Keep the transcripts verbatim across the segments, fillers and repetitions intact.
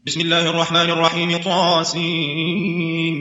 بسم الله الرحمن الرحيم. طاسين.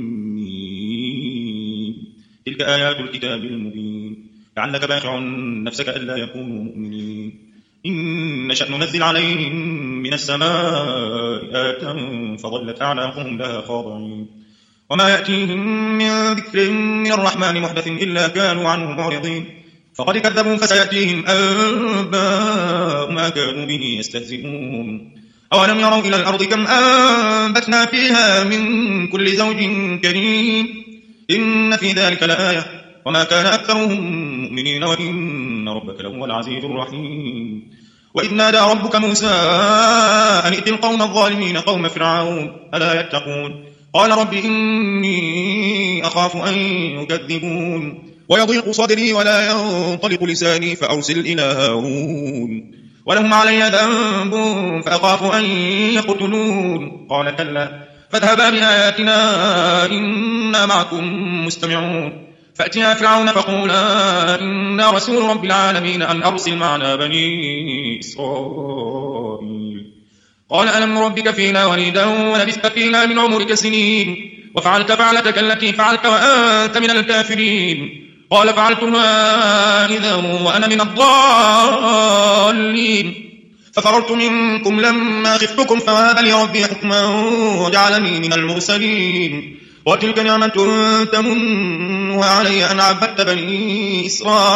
تلك آيات الكتاب المبين. لعلك باخع نفسك ألا يكونوا مؤمنين. إن نشأ ننزل عليهم من السماء آية فظلت أعناقهم لها خاضعين. وما يأتيهم من ذكر من الرحمن محدث إلا كانوا عنه معرضين. فقد كذبوا فسيأتيهم أنباء ما كانوا به يستهزئون. أولم يروا إلى الأرض كم أنبتنا فيها من كل زوج كريم إن في ذلك لآية وما كان أكثرهم مؤمنين وإن ربك لهو العزيز الرحيم. وإذ نادى ربك موسى أن ائت القوم الظالمين قوم فرعون ألا يتقون قال رب إني أخاف أن يكذبون ويضيق صدري ولا ينطلق لساني فأرسل إلى هارون ولهم علي ذنب فأخاف أن يقتلون قال كلا فاذهبا بآياتنا إنا معكم مستمعون فأتيا فرعون فقولا إنا رسول رب العالمين أن أرسل معنا بني إسرائيل قال ألم نربك فينا وليدا ولبثت فينا من عمرك سنين وفعلت فعلتك التي فعلت وأنت من الكافرين قال فعلتها إذا وأنا من الضالين ففررت منكم لما خفتكم فوهب لي ربي حكما وجعلني من المرسلين وتلك نعمة تمنها علي أن عبدت بني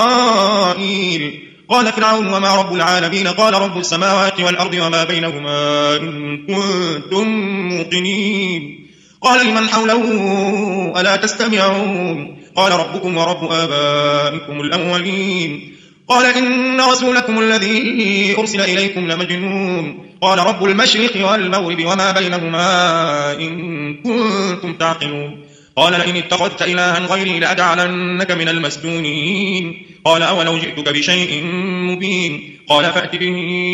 إسرائيل قال فرعون وما رب العالمين قال رب السماوات والأرض وما بينهما إن كنتم موقنين قال لمن حوله ألا تستمعون قال ربكم ورب آبائكم الأولين قال إن رسولكم الذي أرسل إليكم لمجنون قال رب المشرق والمغرب وما بينهما إن كنتم تعقلون قال لئن اتخذت إلها غيري لأجعلنك من المسجونين قال أولو جئتك بشيء مبين قال فأت به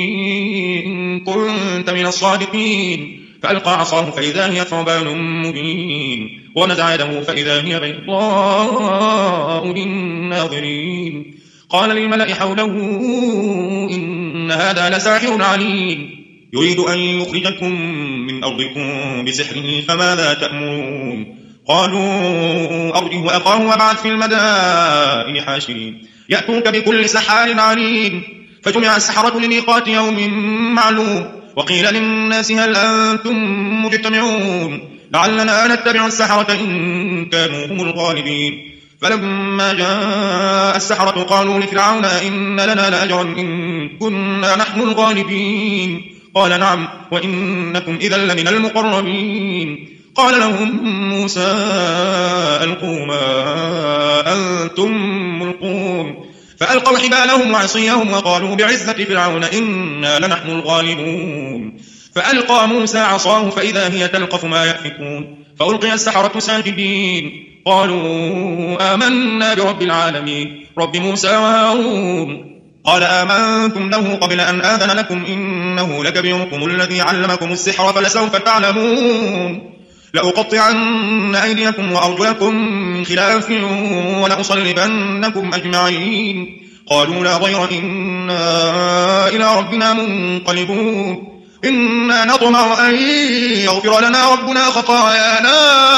إن كنت من الصادقين فألقى عصاه فإذا هي ثعبان مبين ونزع يده فإذا هي بيضاء للناظرين قال للملأ حوله إن هذا لساحر عليم يريد أن يخرجكم من أرضكم بسحره فماذا تأمرون قالوا أرجه وأخاه وابعث في المدائن حاشرين يأتوك بكل سحار عليم فجمع السحرة لميقات يوم معلوم وقيل للناس هل أنتم مجتمعون لعلنا نتبع السحرة إن كانوا هم الغالبين فلما جاء السحرة قالوا لفرعون إن لنا لأجرا إن كنا نحن الغالبين قال نعم وإنكم إذا لمن المقربين قال لهم موسى ألقوا ما أنتم ملقون فألقوا حبالهم وعصيهم وقالوا بعزة فرعون إنا لنحن الغالبون فألقى موسى عصاه فإذا هي تلقف ما يأفكون فألقي السحرة ساجدين قالوا آمنا برب العالمين رب موسى وهارون قال آمنتم له قبل أن آذن لكم إنه لكبيركم الذي علمكم السحر فلسوف تعلمون لأقطعن أيديكم وأرجلكم من خلاف ولأصلبنكم أجمعين قالوا لا ضير إنا إلى ربنا منقلبون إنا نطمع أن يغفر لنا ربنا خطايانا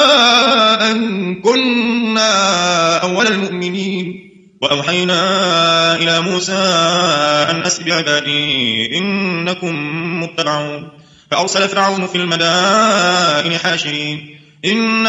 أن كنا أول المؤمنين وأوحينا إلى موسى أن أسر بعبادي إنكم متبعون فأرسل فرعون في المدائن حاشرين إن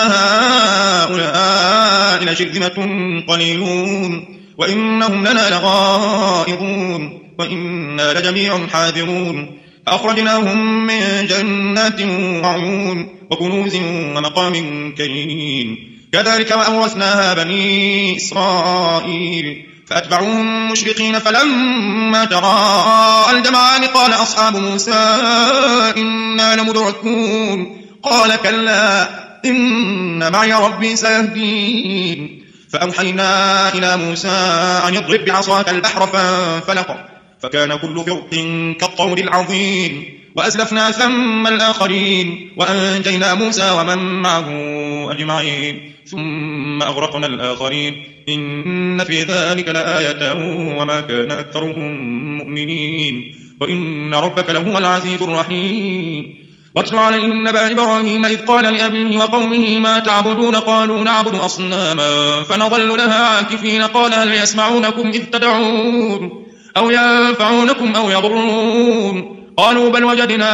هؤلاء لشرذمة قليلون وإنهم لنا لغائظون وإنا لجميع حاذرون فأخرجناهم من جنات وعيون وكنوز ومقام كريم كذلك وأورثناها بني إسرائيل فأتبعوهم مشرقين فلما تراءى الجمعان قال أصحاب موسى إنا لمدركون قال كلا إن معي ربي سيهدين فأوحينا إلى موسى أن يضرب بعصاك البحر فانفلق فكان كل فرق كالطود العظيم وأزلفنا ثم الآخرين وأنجينا موسى ومن معه أجمعين ثم أغرقنا الآخرين إن في ذلك لآية وما كان أكثرهم مؤمنين وإن ربك لهو العزيز الرحيم واتل عليهم نبأ إبراهيم إذ قال لأبيه وقومه ما تعبدون قالوا نعبد أصناما فنظل لها عاكفين قال هل يسمعونكم إذ تدعون أو ينفعونكم أو يضرون قالوا بل وجدنا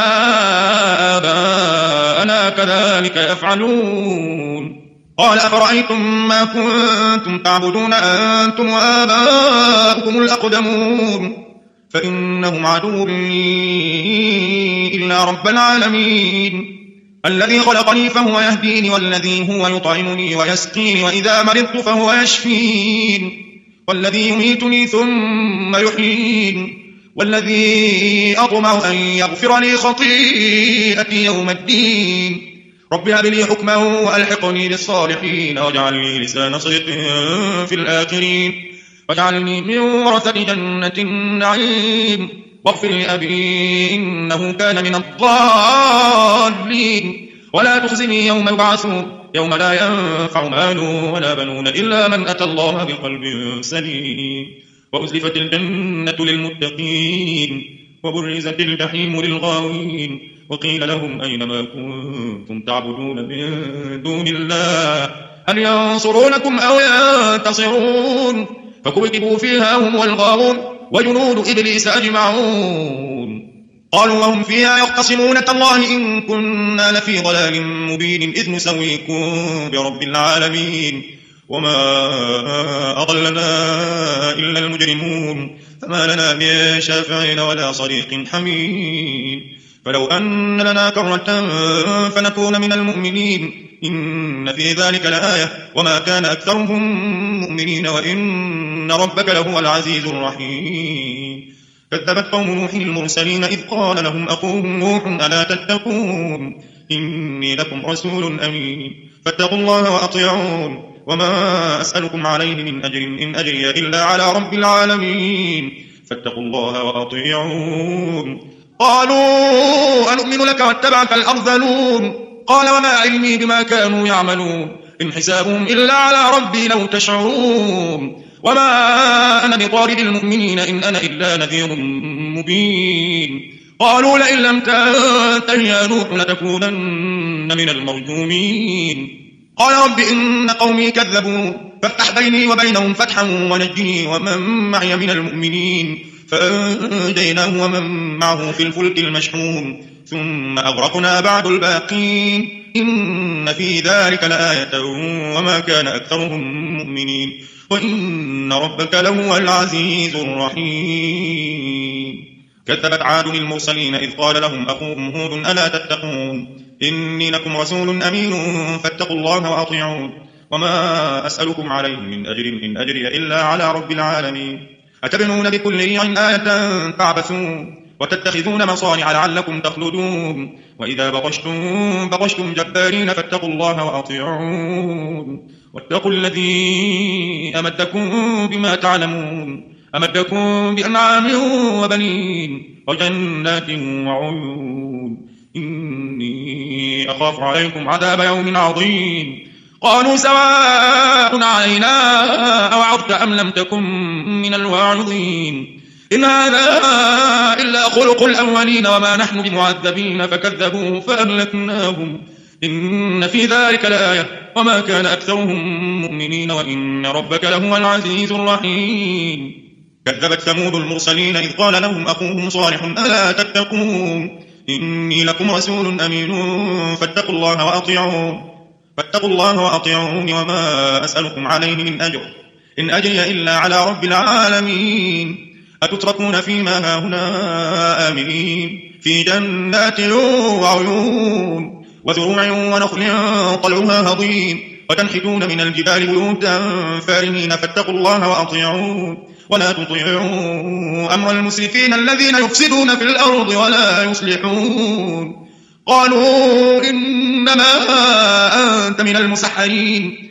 آباءنا كذلك يفعلون قال أفرأيتم ما كنتم تعبدون أنتم وآباؤكم الأقدمون فإنهم عدو لي إلا رب العالمين الذي خلقني فهو يهديني والذي هو يطعمني ويسقيني وإذا مرضت فهو يشفين والذي يميتني ثم يحيين والذي أطمع أن يغفر لي خطيئتي يوم الدين رب هب لي حكما وألحقني بالصالحين واجعل لي لسان صدق في الآخرين واجعلني من ورثة جنة النعيم واغفر لأبي إنه كان من الضالين ولا تخزني يوم يبعثون يوم لا ينفع مال ولا بنون إلا من أتى الله بقلب سليم وأزلفت الجنة للمتقين وبرزت الجحيم للغاوين وقيل لهم أين ما كنتم تعبدون من دون الله هل ينصرونكم أو ينتصرون فكبكبوا فيها هم والغاوون وجنود إبليس أجمعون قالوا وهم فيها يختصمون تالله إن كنا لفي ضلال مبين إذ نسويكم برب العالمين وما أضلنا إلا المجرمون فما لنا من شافعين ولا صديق حميم فلو أن لنا كرة فنكون من المؤمنين إن في ذلك لآية وما كان أكثرهم مؤمنين وإن ربك لهو العزيز الرحيم كذبت قوم نوح المرسلين إذ قال لهم أخوهم نوح ألا تتقون إني لكم رسول أمين فاتقوا الله وأطيعون وما أسألكم عليه من أجر إن أجري إلا على رب العالمين فاتقوا الله وأطيعون قالوا أنؤمن لك واتبعك الأرذلون قال وما علمي بما كانوا يعملون إن حسابهم إلا على ربي لو تشعرون وما أنا بطارد المؤمنين إن أنا إلا نذير مبين قالوا لئن لم تنته يا نوح لتكونن من المرجومين قال رب إن قومي كذبون فافتح بيني وبينهم فتحا ونجني ومن معي من المؤمنين فأنجيناه ومن معه في الفلك المشحون ثم أغرقنا بعد الباقين إن في ذلك لآية وما كان أكثرهم مؤمنين وإن ربك لهو العزيز الرحيم كذبت عاد المرسلين إذ قال لهم أخوهم هود ألا تتقون إني لكم رسول أمين فاتقوا الله وأطيعون وما أسألكم عليه من أجر إن أجري إلا على رب العالمين أتبنون بكل ريع آية تعبثون وتتخذون مصانع لعلكم تخلدون وإذا بطشتم بطشتم جبارين فاتقوا الله وأطيعون واتقوا الذي أمدكم بما تعلمون أمدكم بأنعام وبنين وجنات وعيون إني أخاف عليكم عذاب يوم عظيم قالوا سواء علينا أوعظت أم لم تكن من الواعظين إن هذا إلا خلق الأولين وما نحن بمعذبين فكذبوه فأهلكناهم إن في ذلك لآية وما كان أكثرهم مؤمنين وإن ربك لهو العزيز الرحيم كذبت ثمود المرسلين إذ قال لهم أخوهم صالح ألا تتقون إني لكم رسول أمين فاتقوا الله وأطيعون فاتقوا الله وأطيعون وما أسألكم عليه من أجر إن أجري إلا على رب العالمين أتتركون فيما هاهنا آمنين في جنات وعيون وزروع ونخل طلعها هضيم وتنحتون من الجبال بيوتا فارهين فاتقوا الله وأطيعون ولا تطيعوا أمر المسرفين الذين يفسدون في الأرض ولا يصلحون قالوا إنما أنت من المسحرين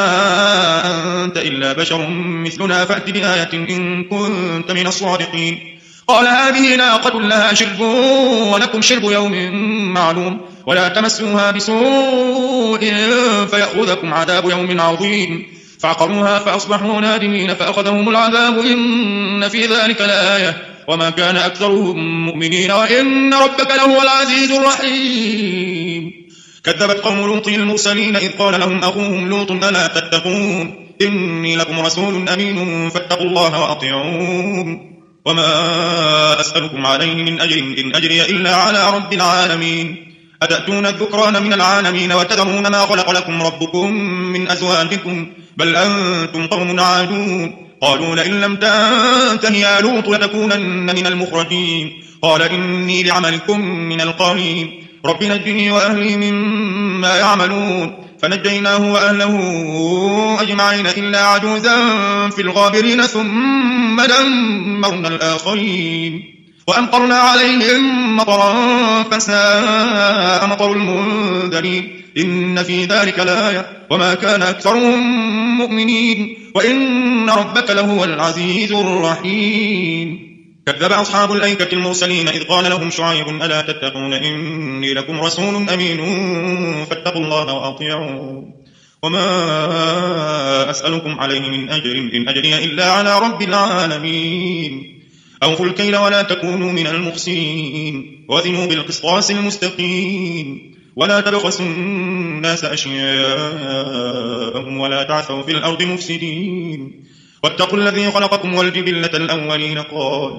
ما أنت إلا بشر مثلنا فأت بآية إن كنت من الصادقين قال هذه ناقة لها شرب ولكم شرب يوم معلوم ولا تمسوها بسوء فيأخذكم عذاب يوم عظيم فعقروها فأصبحوا نادمين فأخذهم العذاب إن في ذلك لآية وما كان أكثرهم مؤمنين وإن ربك لهو العزيز الرحيم. كذبت قوم لوط المرسلين إذ قال لهم أخوهم لوط ألا تتقون إني لكم رسول أمين فاتقوا الله وأطيعون وما أسألكم عليه من أجر إن أجري إلا على رب العالمين. أتأتون الذكران من العالمين وتذرون ما خلق لكم ربكم من أزواجكم بل أنتم قوم عادون. قالوا لئن لم تنته يا لوط لتكونن من المخرجين. قال إني لعملكم من القالين رب نجني وأهلي مما يعملون. فنجيناه وأهله أجمعين إلا عجوزا في الغابرين ثم دمرنا الآخرين وأمطرنا عليهم مطرا فساء مطر المنذرين. إن في ذلك لآية وما كان أكثرهم مؤمنين وإن ربك لهو العزيز الرحيم. كذب أصحاب الأيكة المرسلين إذ قال لهم شعيب ألا تتقون إني لكم رسول أمين فاتقوا الله وأطيعون وما أسألكم عليه من أجر إن أجري إلا على رب العالمين. أوفوا الكيل ولا تكونوا من المخسرين وزنوا بالقسطاس المستقيم ولا تبخسوا الناس أشياءهم ولا تعثوا في الأرض مفسدين واتقوا الذي خلقكم والجبلة الأولين قالوا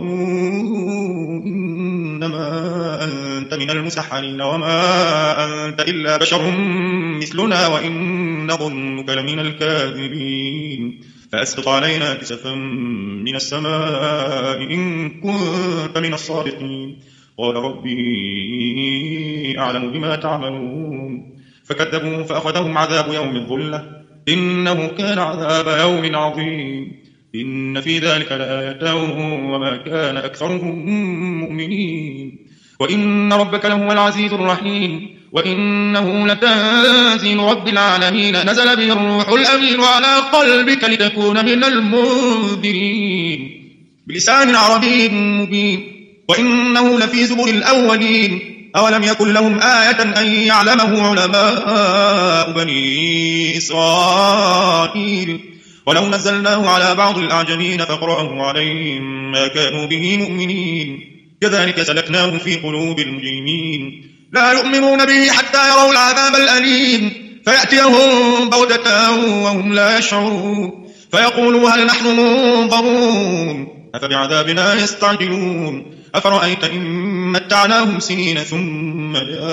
إنما أنت من المسحرين وما أنت إلا بشر مثلنا وإن ظنك لمن الكاذبين فأسقط علينا كسفا من السماء إن كنت من الصادقين. قال ربي أعلم بما تعملون فكذبوا فأخذهم عذاب يوم الظلة إنه كان عذاب يوم عظيم. إن في ذلك لآية وما كان أكثرهم مؤمنين وإن ربك لهو العزيز الرحيم. وإنه لتنزيل رب العالمين نزل به الروح الأمين على قلبك لتكون من المنذرين بلسان عربي مبين وإنه لفي زبر الأولين. أولم يكن لهم آية أن يعلمه علماء بني إسرائيل ولو نزلناه على بعض الأعجمين فقرأه عليهم ما كانوا به مؤمنين كذلك سلكناه في قلوب المجرمين لا يؤمنون به حتى يروا العذاب الأليم فيأتيهم بغتة وهم لا يشعرون فيقولوا هل نحن منظرون أفبعذابنا يستعجلون أفرأيت إن متعناهم سنين ثم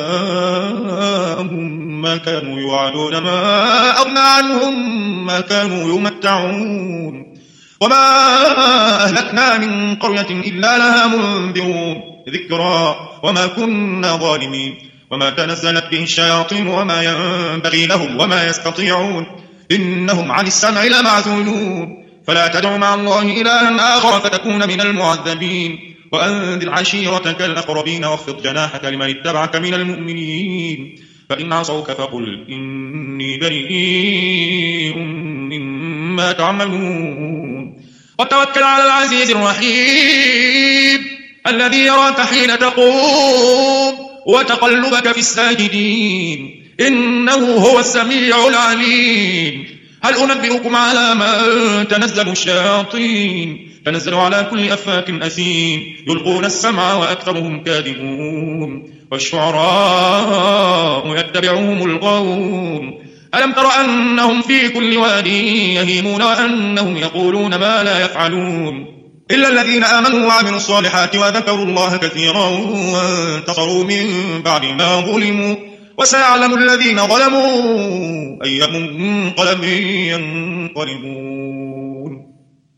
جاءهم ما كانوا يوعدون ما أغنى عنهم ما كانوا يمتعون وما أهلكنا من قرية إلا لها منذرون ذكرى وما كنا ظالمين وما تنزلت به الشياطين وما ينبغي لهم وما يستطيعون إنهم عن السمع لمعزولون فلا تدع مع الله إلها آخر فتكون من المعذبين وأنذر عشيرتك الأقربين واخفض جناحك لمن اتبعك من المؤمنين فإن عصوك فقل إني بريء مما تعملون وتوكل على العزيز الرحيم الذي يراك حين تقوم وتقلبك في الساجدين إنه هو السميع العليم. هل أنبئكم على من تنزل الشياطين تنزل على كل أفاك أثيم يلقون السمع وأكثرهم كاذبون والشعراء يتبعهم الغاوون ألم تر أنهم في كل واد يهيمون وأنهم يقولون ما لا يفعلون إلا الذين آمنوا وعملوا الصالحات وذكروا الله كثيرا وانتصروا من بعد ما ظلموا وسيعلم الذين ظلموا أي منقلب ينقلبون.